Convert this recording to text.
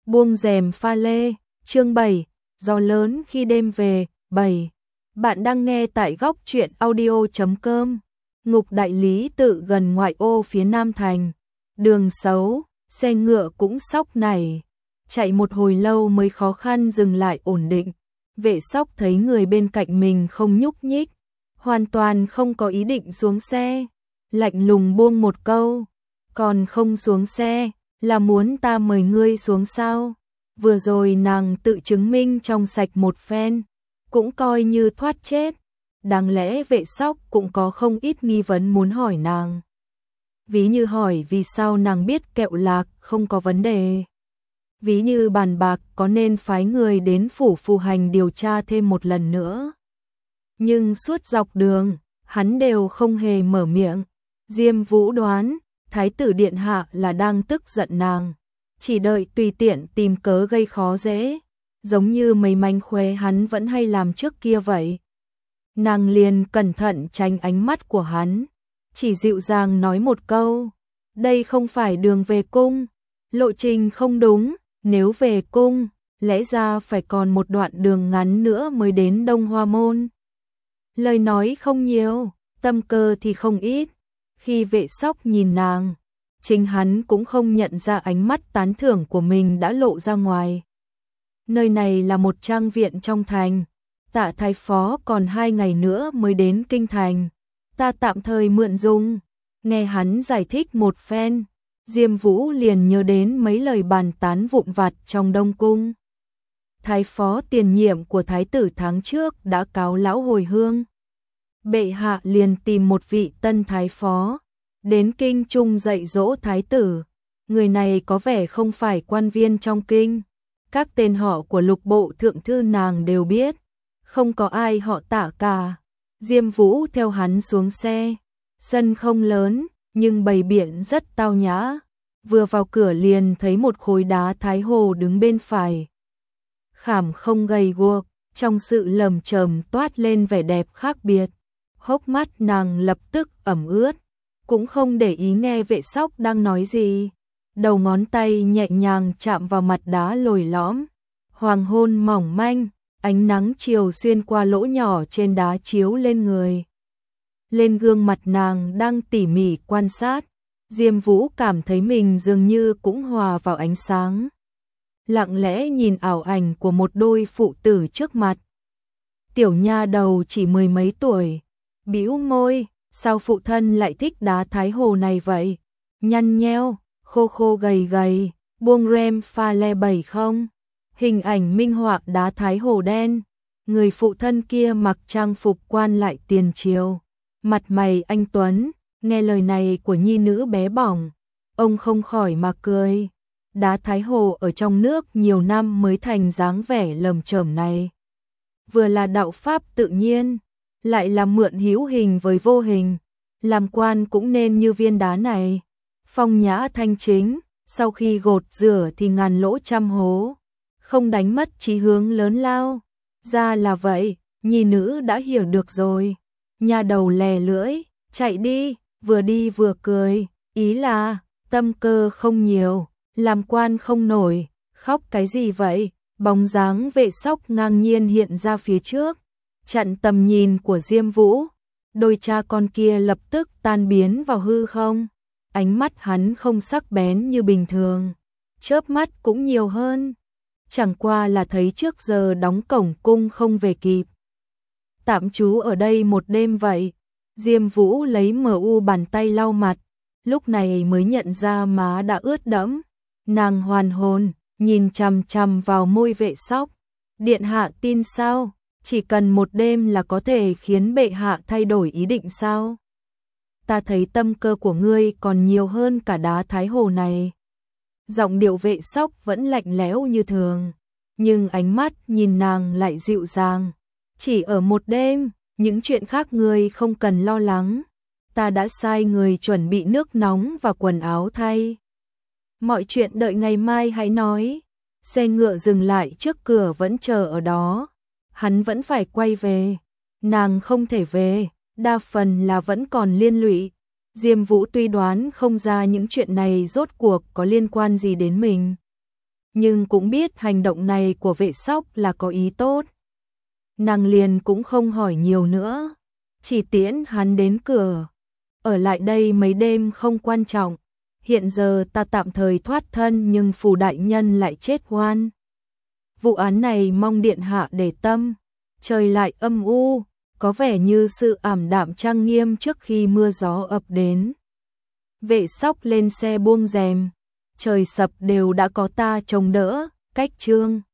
Buông rèm pha lê, chương 7, gió lớn khi đêm về, 7. Bạn đang nghe tại góc truyện audio.com. Ngục đại lý tự gần ngoại ô phía Nam Thành. Đường xấu, xe ngựa cũng sóc nảy. Chạy một hồi lâu mới khó khăn dừng lại ổn định. Vệ sóc thấy người bên cạnh mình không nhúc nhích, hoàn toàn không có ý định xuống xe. Lạnh lùng buông một câu, còn không xuống xe, là muốn ta mời ngươi xuống sao? Vừa rồi nàng tự chứng minh trong sạch một phen, cũng coi như thoát chết. Đáng lẽ vệ sóc cũng có không ít nghi vấn muốn hỏi nàng. Ví như hỏi vì sao nàng biết kẹo lạc không có vấn đề. Ví như bàn bạc có nên phái người đến phủ phù hành điều tra thêm một lần nữa. Nhưng suốt dọc đường, hắn đều không hề mở miệng. Diêm Vũ đoán, Thái tử điện hạ là đang tức giận nàng, chỉ đợi tùy tiện tìm cớ gây khó dễ, giống như mấy mánh khóe hắn vẫn hay làm trước kia vậy. Nàng liền cẩn thận tránh ánh mắt của hắn, chỉ dịu dàng nói một câu, đây không phải đường về cung, lộ trình không đúng, nếu về cung, lẽ ra phải còn một đoạn đường ngắn nữa mới đến Đông Hoa Môn. Lời nói không nhiều, tâm cơ thì không ít. Khi vệ sóc nhìn nàng, chính hắn cũng không nhận ra ánh mắt tán thưởng của mình đã lộ ra ngoài. Nơi này là một trang viện trong thành, Tạ thái phó còn 2 ngày nữa mới đến kinh thành, ta tạm thời mượn dùng. Nghe hắn giải thích một phen, Diêm Vũ liền nhớ đến mấy lời bàn tán vụn vặt trong Đông Cung. Thái phó tiền nhiệm của thái tử tháng trước đã cáo lão hồi hương. Bệ hạ liền tìm một vị tân thái phó, đến kinh trung dạy dỗ thái tử. Người này có vẻ không phải quan viên trong kinh. Các tên họ của lục bộ thượng thư nàng đều biết, không có ai họ Tạ cả. Diêm Vũ theo hắn xuống xe, sân không lớn, nhưng bày biện rất tao nhã. Vừa vào cửa liền thấy một khối đá Thái Hồ đứng bên phải. Khảm không gầy guộc, trong sự lầm chầm toát lên vẻ đẹp khác biệt. Hốc mắt nàng lập tức ẩm ướt, cũng không để ý nghe vệ sóc đang nói gì. Đầu ngón tay nhẹ nhàng chạm vào mặt đá lồi lõm. Hoàng hôn mỏng manh, ánh nắng chiều xuyên qua lỗ nhỏ trên đá chiếu lên người. Lên gương mặt nàng đang tỉ mỉ quan sát, Diêm Vũ cảm thấy mình dường như cũng hòa vào ánh sáng. Lặng lẽ nhìn ảo ảnh của một đôi phụ tử trước mặt. Tiểu nha đầu chỉ 10 mấy tuổi, bĩu môi, sao phụ thân lại thích đá Thái Hồ này vậy? Nhăn nheo, khô khô gầy gầy, buông rèm pha lê 7 không? Hình ảnh minh họa đá Thái Hồ đen, người phụ thân kia mặc trang phục quan lại tiền triều, mặt mày anh tuấn, nghe lời này của nhi nữ bé bỏng, ông không khỏi mà cười. Đá Thái Hồ ở trong nước nhiều năm mới thành dáng vẻ lầm chởm này. Vừa là đạo pháp tự nhiên, lại là mượn hữu hình với vô hình, làm quan cũng nên như viên đá này, phong nhã thanh chính, sau khi gột rửa thì ngàn lỗ trăm hố, không đánh mất chí hướng lớn lao. Ra là vậy, nhi nữ đã hiểu được rồi. Nha đầu lè lưỡi, chạy đi vừa cười, ý là tâm cơ không nhiều, làm quan không nổi, khóc cái gì vậy? Bóng dáng vệ sóc ngang nhiên hiện ra phía trước, chặn tầm nhìn của Diêm Vũ. Đôi cha con kia lập tức tan biến vào hư không. Ánh mắt hắn không sắc bén như bình thường, chớp mắt cũng nhiều hơn. Chẳng qua là thấy trước giờ đóng cổng cung không về kịp, tạm trú ở đây một đêm vậy. Diêm Vũ lấy bàn tay lau mặt, lúc này mới nhận ra má đã ướt đẫm. Nàng hoàn hồn, nhìn chằm chằm vào môi vệ sóc. Điện hạ tin sao? Chỉ cần một đêm là có thể khiến bệ hạ thay đổi ý định sao? Ta thấy tâm cơ của ngươi còn nhiều hơn cả đá Thái Hồ này. Giọng điệu vệ sóc vẫn lạnh lẽo như thường, nhưng ánh mắt nhìn nàng lại dịu dàng. Chỉ ở một đêm, những chuyện khác ngươi không cần lo lắng. Ta đã sai người chuẩn bị nước nóng và quần áo thay. Mọi chuyện đợi ngày mai hãy nói. Xe ngựa dừng lại trước cửa vẫn chờ ở đó. Hắn vẫn phải quay về. Nàng không thể về, đa phần là vẫn còn liên lụy. Diêm Vũ tuy đoán không ra những chuyện này rốt cuộc có liên quan gì đến mình, nhưng cũng biết hành động này của Vệ Sóc là có ý tốt. Nàng liền cũng không hỏi nhiều nữa, chỉ tiễn hắn đến cửa. Ở lại đây mấy đêm không quan trọng, hiện giờ ta tạm thời thoát thân nhưng Phù đại nhân lại chết oan. Vụ án này mong điện hạ để tâm. Trời lại âm u, có vẻ như sự ảm đạm trang nghiêm trước khi mưa gió ập đến. Vệ Sóc lên xe buông rèm, trời sập đều đã có ta chống đỡ, cách trương.